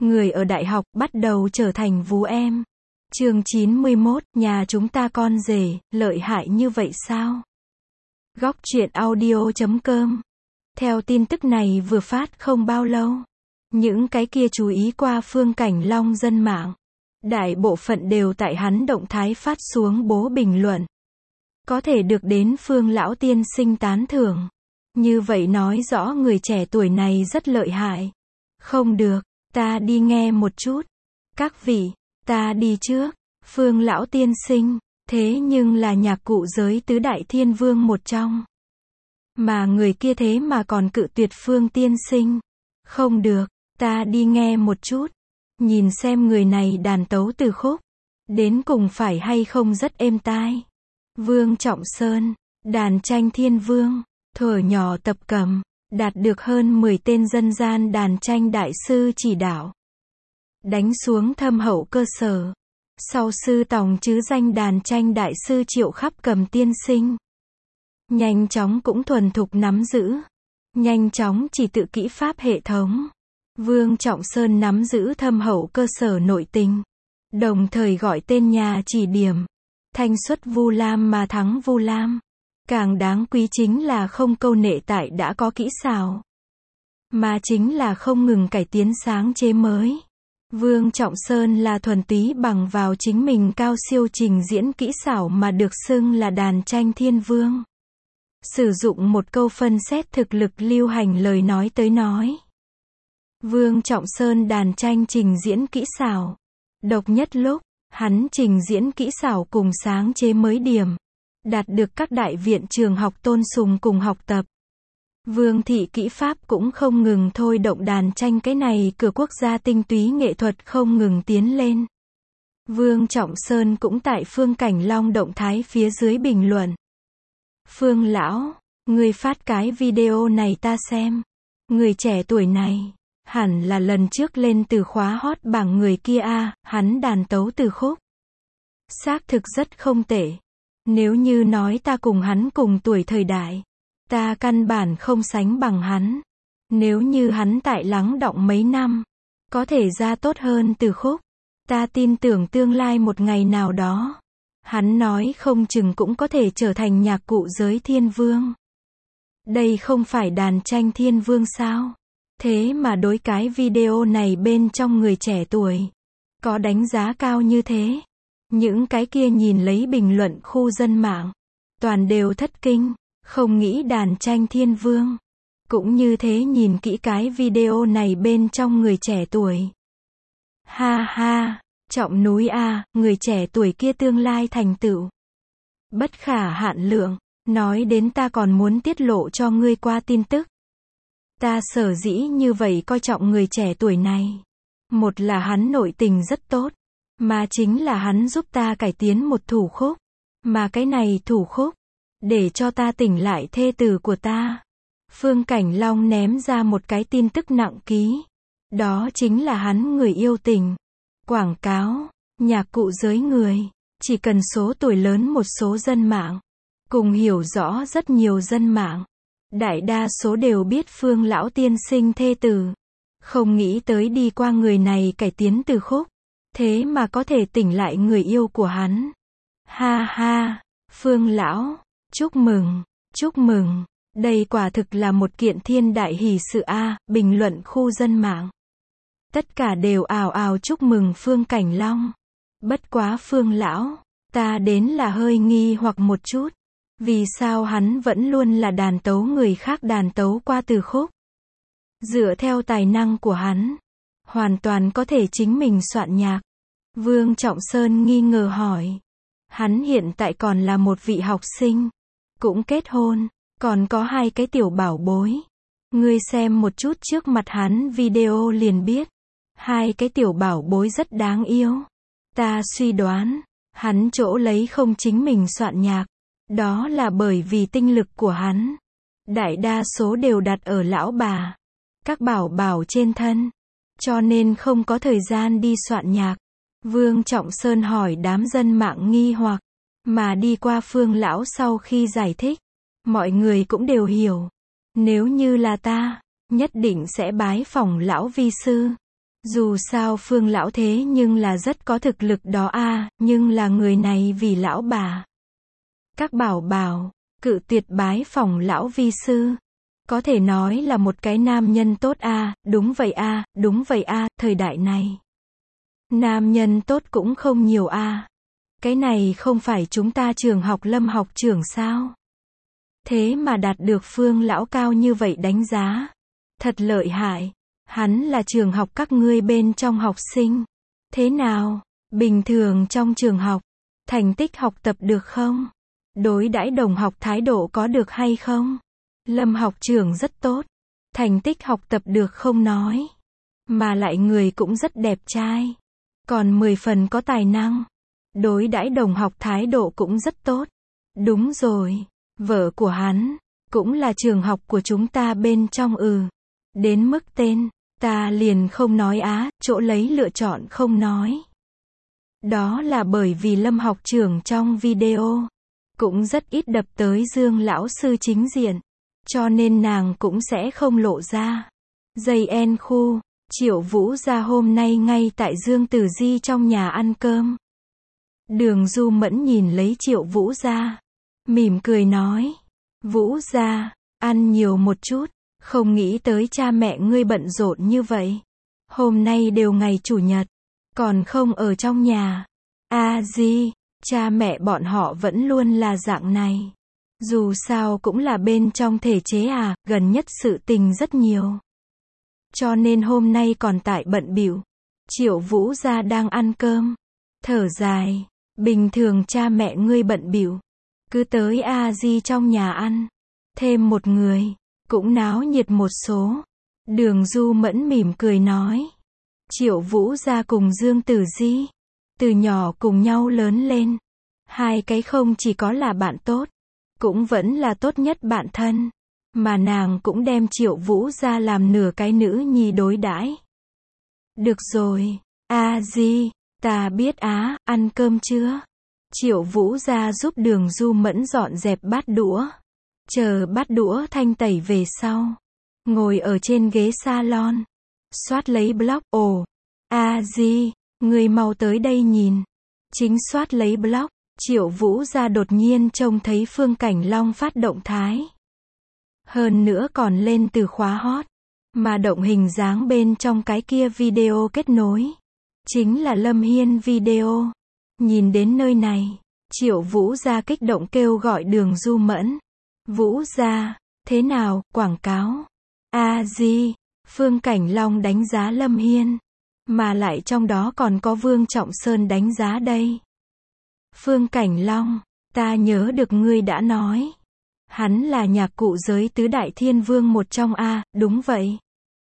người ở đại học bắt đầu trở thành vú em. Chương 91, nhà chúng ta con rể, lợi hại như vậy sao? Góc truyện audio.com. Theo tin tức này vừa phát không bao lâu, những cái kia chú ý qua Phương Cảnh Long dân mạng, đại bộ phận đều tại hắn động thái phát xuống bố bình luận. Có thể được đến Phương lão tiên sinh tán thưởng. Như vậy nói rõ người trẻ tuổi này rất lợi hại. Không được, ta đi nghe một chút. Các vị, ta đi trước. Phương lão tiên sinh, thế nhưng là nhạc cụ giới tứ đại thiên vương một trong. Mà người kia thế mà còn cự tuyệt Phương tiên sinh. Không được, ta đi nghe một chút. Nhìn xem người này đàn tấu từ khúc. Đến cùng phải hay không rất êm tai. Vương Trọng Sơn, đàn tranh thiên vương, thuở nhỏ tập cầm, đạt được hơn 10 tên dân gian đàn tranh đại sư chỉ đạo. Đánh xuống thâm hậu cơ sở. Sau sư tòng chứ danh đàn tranh đại sư Triệu Khắp Cầm tiên sinh. Nhanh chóng cũng thuần thục nắm giữ. Nhanh chóng chỉ tự kỹ pháp hệ thống. Vương Trọng Sơn nắm giữ thâm hậu cơ sở nội tình. Đồng thời gọi tên nhà chỉ điểm. Thanh xuất Vu Lam mà thắng Vu Lam. Càng đáng quý chính là không câu nệ tại đã có kỹ xảo. Mà chính là không ngừng cải tiến sáng chế mới. Vương Trọng Sơn là thuần túy bằng vào chính mình cao siêu trình diễn kỹ xảo mà được xưng là đàn tranh thiên vương. Sử dụng một câu phân xét thực lực lưu hành lời nói tới nói. Vương Trọng Sơn đàn tranh trình diễn kỹ xảo. Độc nhất lúc, hắn trình diễn kỹ xảo cùng sáng chế mới điểm. Đạt được các đại viện trường học tôn sùng cùng học tập. Vương thị kỹ pháp cũng không ngừng thôi động đàn tranh cái này cửa quốc gia tinh túy nghệ thuật không ngừng tiến lên. Vương Trọng Sơn cũng tại Phương Cảnh Long động thái phía dưới bình luận. Phương lão, người phát cái video này ta xem. Người trẻ tuổi này, hẳn là lần trước lên từ khóa hot bảng người kia a, hắn đàn tấu từ khúc. Xác thực rất không tệ. Nếu như nói ta cùng hắn cùng tuổi thời đại, ta căn bản không sánh bằng hắn. Nếu như hắn tại lắng đọng mấy năm, có thể ra tốt hơn từ khúc. Ta tin tưởng tương lai một ngày nào đó, hắn nói không chừng cũng có thể trở thành nhạc cụ giới thiên vương. Đây không phải đàn tranh thiên vương sao? Thế mà đối cái video này bên trong người trẻ tuổi, có đánh giá cao như thế. Những cái kia nhìn lấy bình luận khu dân mạng, toàn đều thất kinh, không nghĩ đàn tranh thiên vương. Cũng như thế nhìn kỹ cái video này bên trong người trẻ tuổi. Ha ha, Trọng núi a, người trẻ tuổi kia tương lai thành tựu bất khả hạn lượng. Nói đến ta còn muốn tiết lộ cho ngươi qua tin tức. Ta sở dĩ như vậy coi trọng người trẻ tuổi này. Một là hắn nội tình rất tốt. Mà chính là hắn giúp ta cải tiến một thủ khúc. Mà cái này thủ khúc, để cho ta tỉnh lại thê tử của ta. Phương Cảnh Long ném ra một cái tin tức nặng ký. Đó chính là hắn người yêu tình. Quảng cáo, nhạc cụ giới người, chỉ cần số tuổi lớn một số dân mạng. Cùng hiểu rõ rất nhiều dân mạng. Đại đa số đều biết Phương lão tiên sinh thê tử. Không nghĩ tới đi qua người này cải tiến từ khúc. Thế mà có thể tỉnh lại người yêu của hắn. Ha ha, Phương lão, chúc mừng, chúc mừng. Đây quả thực là một kiện thiên đại hỷ sự a, bình luận khu dân mạng. Tất cả đều ào ào chúc mừng Phương Cảnh Long. Bất quá Phương lão, ta đến là hơi nghi hoặc một chút. Vì sao hắn vẫn luôn là đàn tấu người khác đàn tấu qua từ khúc? Dựa theo tài năng của hắn, hoàn toàn có thể chính mình soạn nhạc. Vương Trọng Sơn nghi ngờ hỏi. Hắn hiện tại còn là một vị học sinh. Cũng kết hôn. Còn có 2 cái tiểu bảo bối. Ngươi xem một chút trước mặt hắn video liền biết. 2 cái tiểu bảo bối rất đáng yêu. Ta suy đoán, hắn chỗ lấy không chính mình soạn nhạc. Đó là bởi vì tinh lực của hắn. Đại đa số đều đặt ở lão bà. Các bảo bảo trên thân. Cho nên không có thời gian đi soạn nhạc. Vương Trọng Sơn hỏi đám dân mạng nghi hoặc. Mà đi qua Phương lão sau khi giải thích. Mọi người cũng đều hiểu. Nếu như là ta, nhất định sẽ bái phỏng lão vi sư. Dù sao Phương lão thế nhưng là rất có thực lực đó a, nhưng là người này vì lão bà. Các bảo bảo, cự tuyệt bái phỏng lão vi sư. Có thể nói là một cái nam nhân tốt a, đúng vậy a, đúng vậy a, thời đại này. Nam nhân tốt cũng không nhiều a. Cái này không phải chúng ta trường học Lâm học trưởng sao? Thế mà đạt được Phương lão cao như vậy đánh giá. Thật lợi hại. Hắn là trường học các ngươi bên trong học sinh. Thế nào? Bình thường trong trường học, thành tích học tập được không? Đối đãi đồng học thái độ có được hay không? Lâm học trưởng rất tốt. Thành tích học tập được không nói. Mà lại người cũng rất đẹp trai. Còn 10 phần có tài năng. Đối đãi đồng học thái độ cũng rất tốt. Đúng rồi. Vợ của hắn, cũng là trường học của chúng ta bên trong Đến mức tên, ta liền không nói á, chỗ lấy lựa chọn không nói. Đó là bởi vì Lâm học trưởng trong video, cũng rất ít đập tới Dương lão sư chính diện. Cho nên nàng cũng sẽ không lộ ra. Dây en khu, Triệu Vũ Gia hôm nay ngay tại Dương Tử Di trong nhà ăn cơm. Đường Du Mẫn nhìn lấy Triệu Vũ Gia, mỉm cười nói. Vũ Gia, ăn nhiều một chút, không nghĩ tới cha mẹ ngươi bận rộn như vậy. Hôm nay đều ngày chủ nhật, còn không ở trong nhà. Di, cha mẹ bọn họ vẫn luôn là dạng này. Dù sao cũng là bên trong thể chế gần nhất sự tình rất nhiều. Cho nên hôm nay còn tại bận bịu. Triệu Vũ Gia đang ăn cơm, thở dài, bình thường cha mẹ ngươi bận bịu, cứ tới Di trong nhà ăn, thêm một người, cũng náo nhiệt một số. Đường Du Mẫn mỉm cười nói. Triệu Vũ Gia cùng Dương Tử Di, từ nhỏ cùng nhau lớn lên. Hai cái không chỉ có là bạn tốt, cũng vẫn là tốt nhất bạn thân. Mà nàng cũng đem Triệu Vũ Gia làm nửa cái nữ nhi đối đãi. Được rồi, Di, ta biết ăn cơm chưa? Triệu Vũ Gia giúp Đường Du Mẫn dọn dẹp bát đũa. Chờ bát đũa thanh tẩy về sau, ngồi ở trên ghế salon, soát lấy blog. Di, người mau tới đây nhìn. Chính soát lấy blog, Triệu Vũ Gia đột nhiên trông thấy Phương Cảnh Long phát động thái. Hơn nữa còn lên từ khóa hot, mà động hình dáng bên trong cái kia video kết nối, chính là Lâm Hiên video. Nhìn đến nơi này, Triệu Vũ Gia kích động kêu gọi Đường Du Mẫn. Vũ Gia, thế nào, quảng cáo? Di, Phương Cảnh Long đánh giá Lâm Hiên, mà lại trong đó còn có Vương Trọng Sơn đánh giá đây. Phương Cảnh Long, ta nhớ được ngươi đã nói. Hắn là nhạc cụ giới tứ đại thiên vương một trong đúng vậy.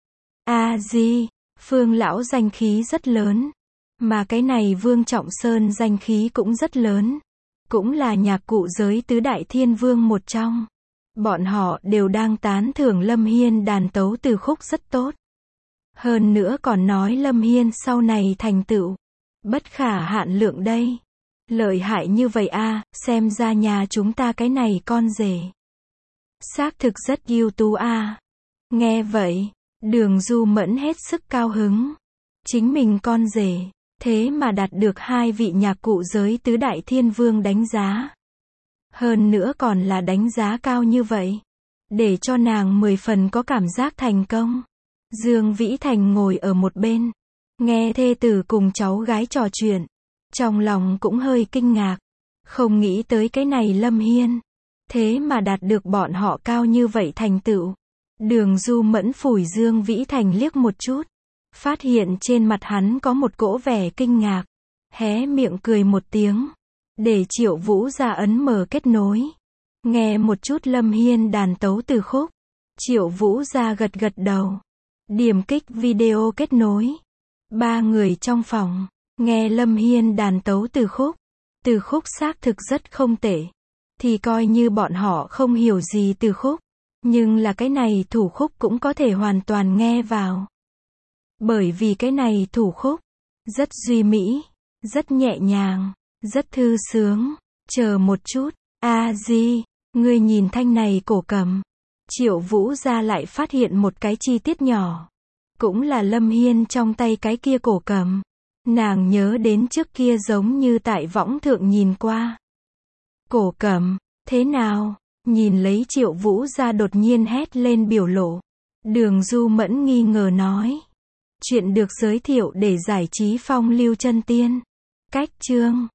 Di, Phương lão danh khí rất lớn. Mà cái này Vương Trọng Sơn danh khí cũng rất lớn. Cũng là nhạc cụ giới tứ đại thiên vương một trong. Bọn họ đều đang tán thưởng Lâm Hiên đàn tấu từ khúc rất tốt. Hơn nữa còn nói Lâm Hiên sau này thành tựu bất khả hạn lượng đây. Lợi hại như vậy xem ra nhà chúng ta cái này con rể xác thực rất ưu tú Nghe vậy, Đường Du Mẫn hết sức cao hứng. Chính mình con rể, thế mà đạt được hai vị nhạc cụ giới tứ đại thiên vương đánh giá. Hơn nữa còn là đánh giá cao như vậy. Để cho nàng 10 phần có cảm giác thành công. Dương Vĩ Thành ngồi ở một bên, nghe thê tử cùng cháu gái trò chuyện. Trong lòng cũng hơi kinh ngạc. Không nghĩ tới cái này Lâm Hiên, thế mà đạt được bọn họ cao như vậy thành tựu. Đường Du Mẫn phủi Dương Vĩ Thành liếc một chút. Phát hiện trên mặt hắn có một cỗ vẻ kinh ngạc. Hé miệng cười một tiếng. Để Triệu Vũ Gia ấn mở kết nối. Nghe một chút Lâm Hiên đàn tấu từ khúc. Triệu Vũ Gia gật gật đầu. Điểm kích video kết nối. Ba người trong phòng, nghe Lâm Hiên đàn tấu từ khúc. Từ khúc xác thực rất không tệ. Thì coi như bọn họ không hiểu gì từ khúc. Nhưng là cái này thủ khúc cũng có thể hoàn toàn nghe vào. Bởi vì cái này thủ khúc rất duy mỹ, rất nhẹ nhàng, rất thư sướng. Chờ một chút, Di, ngươi nhìn thanh này cổ cầm. Triệu Vũ Gia lại phát hiện một cái chi tiết nhỏ. Cũng là Lâm Hiên trong tay cái kia cổ cầm. Nàng nhớ đến trước kia giống như tại võng thượng nhìn qua. Cổ cầm, thế nào? Nhìn lấy Triệu Vũ ra đột nhiên hét lên biểu lộ. Đường Du Mẫn nghi ngờ nói. Chuyện được giới thiệu để giải trí phong lưu chân tiên. Cách chương